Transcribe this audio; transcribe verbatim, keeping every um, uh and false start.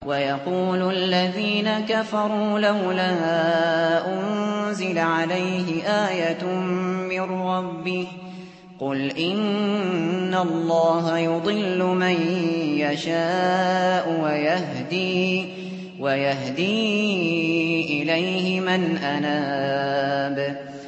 وَيَقُولُ الَّذِينَ كَفَرُوا لَوْلَا أُنزِلَ عَلَيْهِ آيَةٌ مِّن رَّبِّهِ ۗ قُلْ إِنَّ اللَّهَ يُضِلُّ مَن يَشَاءُ وَيَهْدِي إِلَيْهِ مَنْ أَنَابَ